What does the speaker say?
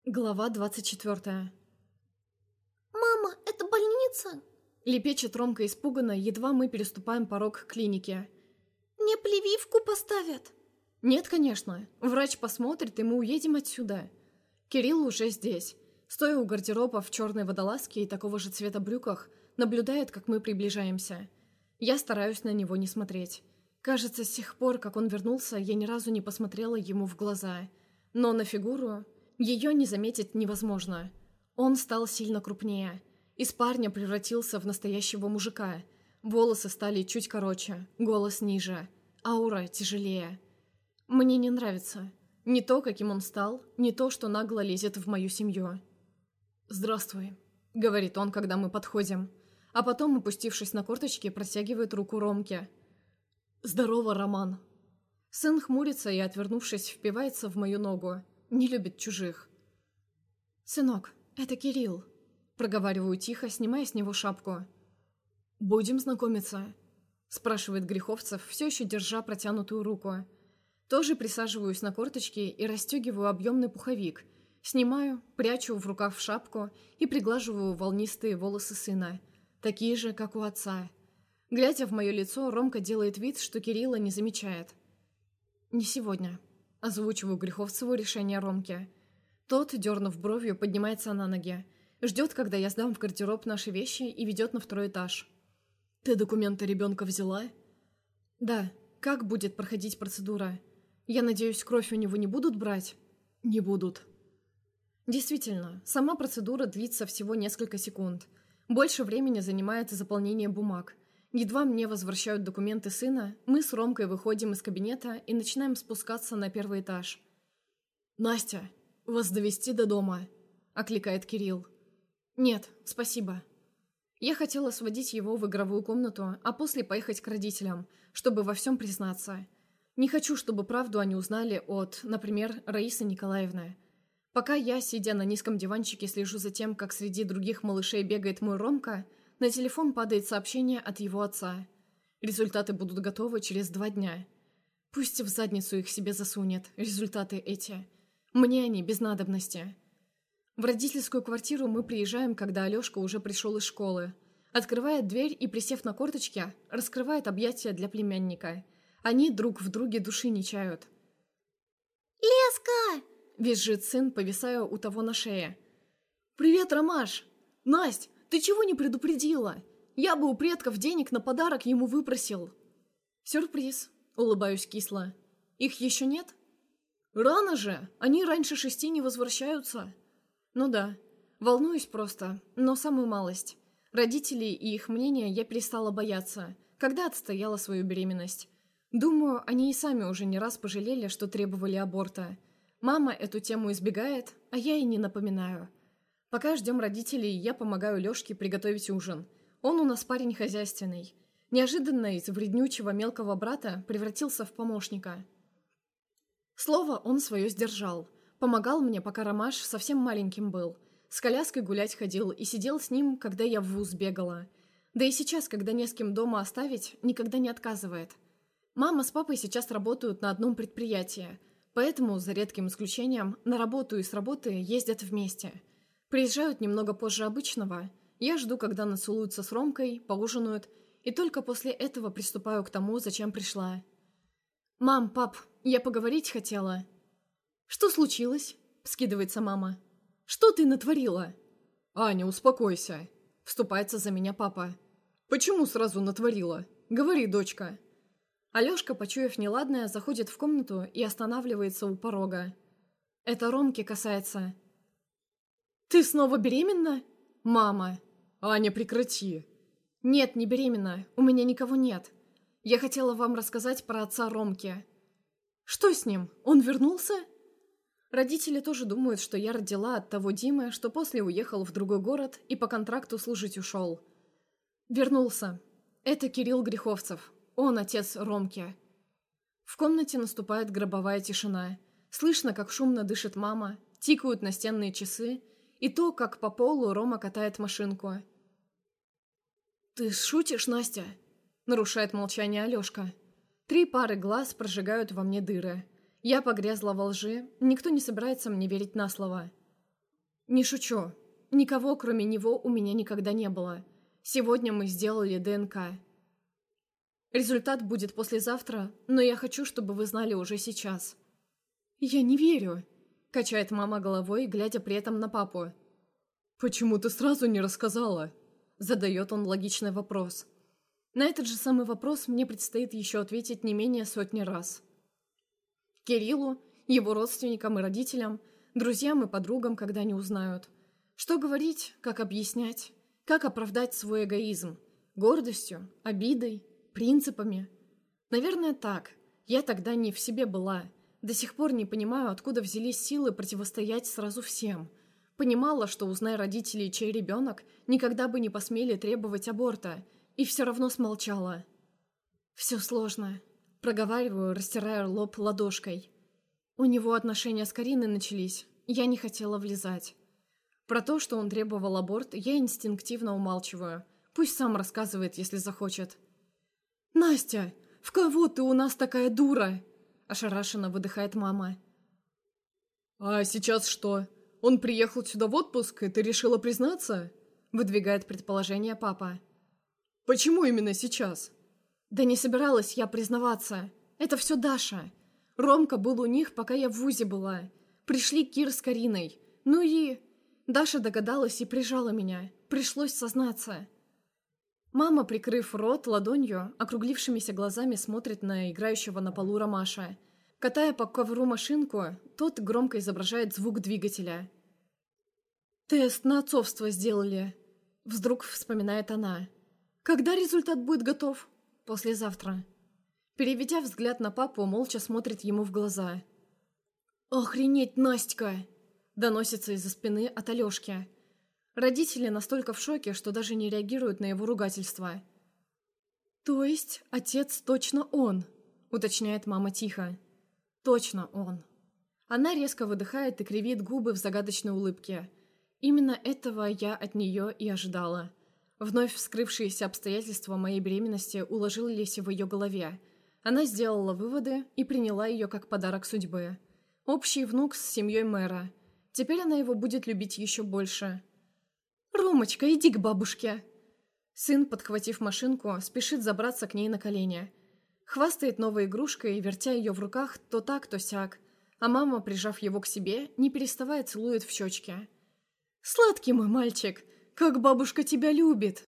Глава 24. «Мама, это больница?» Лепечет Ромка испуганно, едва мы переступаем порог клиники. «Мне прививку поставят?» «Нет, конечно. Врач посмотрит, и мы уедем отсюда». Кирилл уже здесь. Стоя у гардероба в черной водолазке и такого же цвета брюках, наблюдает, как мы приближаемся. Я стараюсь на него не смотреть. Кажется, с тех пор, как он вернулся, я ни разу не посмотрела ему в глаза. Но на фигуру... Ее не заметить невозможно. Он стал сильно крупнее. Из парня превратился в настоящего мужика. Волосы стали чуть короче, голос ниже, аура тяжелее. Мне не нравится. Не то, каким он стал, не то, что нагло лезет в мою семью. «Здравствуй», — говорит он, когда мы подходим. А потом, опустившись на корточки, протягивает руку Ромке. «Здорово, Роман». Сын хмурится и, отвернувшись, впивается в мою ногу. Не любит чужих. «Сынок, это Кирилл», — проговариваю тихо, снимая с него шапку. «Будем знакомиться?» — спрашивает Греховцев, все еще держа протянутую руку. Тоже присаживаюсь на корточки и расстегиваю объемный пуховик. Снимаю, прячу в рукав шапку и приглаживаю волнистые волосы сына, такие же, как у отца. Глядя в мое лицо, Ромка делает вид, что Кирилла не замечает. «Не сегодня», — озвучиваю Греховцеву решение Ромки. Тот, дернув бровью, поднимается на ноги. Ждет, когда я сдам в гардероб наши вещи, и ведет на второй этаж. «Ты документы ребенка взяла?» «Да. Как будет проходить процедура? Я надеюсь, кровь у него не будут брать?» «Не будут». Действительно, сама процедура длится всего несколько секунд. Больше времени занимает заполнение бумаг. Едва мне возвращают документы сына, мы с Ромкой выходим из кабинета и начинаем спускаться на первый этаж. «Настя, вас довезти до дома?» – окликает Кирилл. «Нет, спасибо». Я хотела сводить его в игровую комнату, а после поехать к родителям, чтобы во всем признаться. Не хочу, чтобы правду они узнали от, например, Раисы Николаевны. Пока я, сидя на низком диванчике, слежу за тем, как среди других малышей бегает мой Ромка, на телефон падает сообщение от его отца. Результаты будут готовы через 2 дня. Пусть в задницу их себе засунет, результаты эти. Мне они без надобности. В родительскую квартиру мы приезжаем, когда Алешка уже пришел из школы. Открывает дверь и, присев на корточки, раскрывает объятия для племянника. Они друг в друге души не чают. «Леска!» — визжит сын, повисая у того на шее. «Привет, Ромаш! Насть, ты чего не предупредила? Я бы у предков денег на подарок ему выпросил». «Сюрприз», — улыбаюсь кисло. «Их еще нет?» «Рано же! Они раньше 6 не возвращаются». «Ну да. Волнуюсь просто, но самую малость. Родителей и их мнения я перестала бояться, когда отстояла свою беременность. Думаю, они и сами уже не раз пожалели, что требовали аборта. Мама эту тему избегает, а я и не напоминаю. Пока ждем родителей, я помогаю Лешке приготовить ужин. Он у нас парень хозяйственный. Неожиданно из вреднючего мелкого брата превратился в помощника. Слово он свое сдержал. Помогал мне, пока Ромаш совсем маленьким был. С коляской гулять ходил и сидел с ним, когда я в вуз бегала. Да и сейчас, когда не с кем дома оставить, никогда не отказывает. Мама с папой сейчас работают на одном предприятии, поэтому, за редким исключением, на работу и с работы ездят вместе. Приезжают немного позже обычного. Я жду, когда нацелуются с Ромкой, поужинают, и только после этого приступаю к тому, зачем пришла. «Мам, пап, я поговорить хотела». «Что случилось?» – вскидывается мама. «Что ты натворила?» «Аня, успокойся», – вступается за меня папа. «Почему сразу натворила? Говори, дочка». Алешка, почуяв неладное, заходит в комнату и останавливается у порога. Это Ромки касается. «Ты снова беременна?» «Мама!» «Аня, прекрати!» «Нет, не беременна. У меня никого нет. Я хотела вам рассказать про отца Ромки». «Что с ним? Он вернулся?» Родители тоже думают, что я родила от того Димы, что после уехал в другой город и по контракту служить ушел. Вернулся. Это Кирилл Греховцев. Он отец Ромки. В комнате наступает гробовая тишина. Слышно, как шумно дышит мама, тикают настенные часы, и то, как по полу Рома катает машинку. «Ты шутишь, Настя?» — нарушает молчание Алешка. 3 пары глаз прожигают во мне дыры. Я погрязла во лжи, никто не собирается мне верить на слово. Не шучу. Никого, кроме него, у меня никогда не было. Сегодня мы сделали ДНК. Результат будет послезавтра, но я хочу, чтобы вы знали уже сейчас. Я не верю, качает мама головой, глядя при этом на папу. Почему ты сразу не рассказала? Задает он логичный вопрос. На этот же самый вопрос мне предстоит еще ответить не менее сотни раз. Кириллу, его родственникам и родителям, друзьям и подругам, когда они узнают. Что говорить, как объяснять, как оправдать свой эгоизм? Гордостью, обидой, принципами? Наверное, так. Я тогда не в себе была. До сих пор не понимаю, откуда взялись силы противостоять сразу всем. Понимала, что, узнай родители, чей ребенок, никогда бы не посмели требовать аборта, и все равно смолчала. «Все сложно», — проговариваю, растирая лоб ладошкой. У него отношения с Кариной начались, я не хотела влезать. Про то, что он требовал аборт, я инстинктивно умалчиваю. Пусть сам рассказывает, если захочет. «Настя, в кого ты у нас такая дура?» — ошарашенно выдыхает мама. «А сейчас что? Он приехал сюда в отпуск, и ты решила признаться?» — выдвигает предположение папа. «Почему именно сейчас?» «Да не собиралась я признаваться. Это все Даша. Ромка был у них, пока я в вузе была. Пришли Кир с Кариной. Ну и... Даша догадалась и прижала меня. Пришлось сознаться». Мама, прикрыв рот ладонью, округлившимися глазами смотрит на играющего на полу Ромаша. Катая по ковру машинку, тот громко изображает звук двигателя. «Тест на отцовство сделали», — вдруг вспоминает она. «Когда результат будет готов?» «Послезавтра». Переведя взгляд на папу, молча смотрит ему в глаза. «Охренеть, Настя!» — доносится из-за спины от Алешки. Родители настолько в шоке, что даже не реагируют на его ругательство. «То есть отец точно он?» — уточняет мама тихо. «Точно он». Она резко выдыхает и кривит губы в загадочной улыбке. Именно этого я от нее и ожидала. Вновь вскрывшиеся обстоятельства моей беременности уложились в ее голове. Она сделала выводы и приняла ее как подарок судьбы. Общий внук с семьей мэра. Теперь она его будет любить еще больше. «Ромочка, иди к бабушке!» Сын, подхватив машинку, спешит забраться к ней на колени. Хвастает новой игрушкой, вертя ее в руках то так, то сяк. А мама, прижав его к себе, не переставая целует в щечки. «Сладкий мой мальчик! Как бабушка тебя любит!»